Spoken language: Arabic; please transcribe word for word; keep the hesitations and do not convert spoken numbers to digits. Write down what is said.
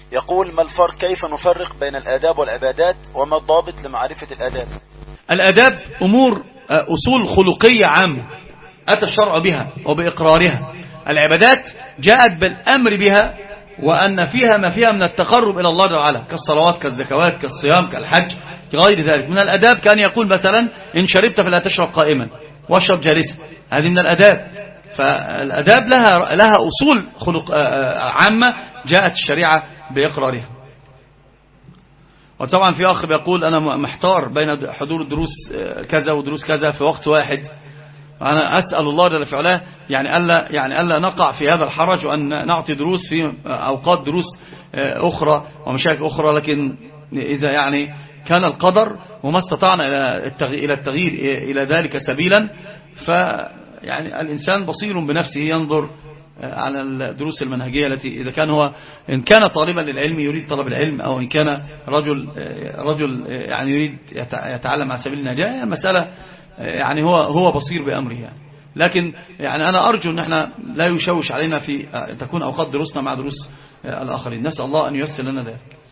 يقول: ما الفرق، كيف نفرق بين الآداب والعبادات، وما الضابط لمعرفة الآداب؟ الآداب أمور أصول خلقية عامة أتى الشرع بها وبإقرارها. العبادات جاءت بالأمر بها، وأن فيها ما فيها من التقرب إلى الله تعالى، كالصلوات كالزكوات كالصيام كالحج غير ذلك. من الأداب كان يقول مثلا: إن شربت فلا تشرب قائما واشرب جالسا. هذه من الأداب. فالأداب لها لها أصول خلق عامة جاءت الشريعة بإقرارها. وطبعا في أخ بيقول: أنا محتار بين حضور دروس كذا ودروس كذا في وقت واحد. أنا أسأل الله جل في علاه يعني ألا يعني ألا نقع في هذا الحرج، وأن نعطي دروس في أوقات دروس أخرى ومشاكل أخرى. لكن إذا يعني كان القدر وما استطعنا إلى التغيير إلى ذلك سبيلا، فيعني الإنسان بصير بنفسه ينظر على الدروس المنهجية التي إذا كان هو إن كان طالبا للعلم يريد طلب العلم، أو إن كان رجل رجل يعني يريد يتعلم على سبيل النجاة. المسألة يعني هو هو بصير بأمره يعني. لكن يعني أنا أرجو أن احنا لا يشوش علينا في تكون أوقات دروسنا مع دروس الآخرين. نسأل الله أن ييسر لنا ذلك.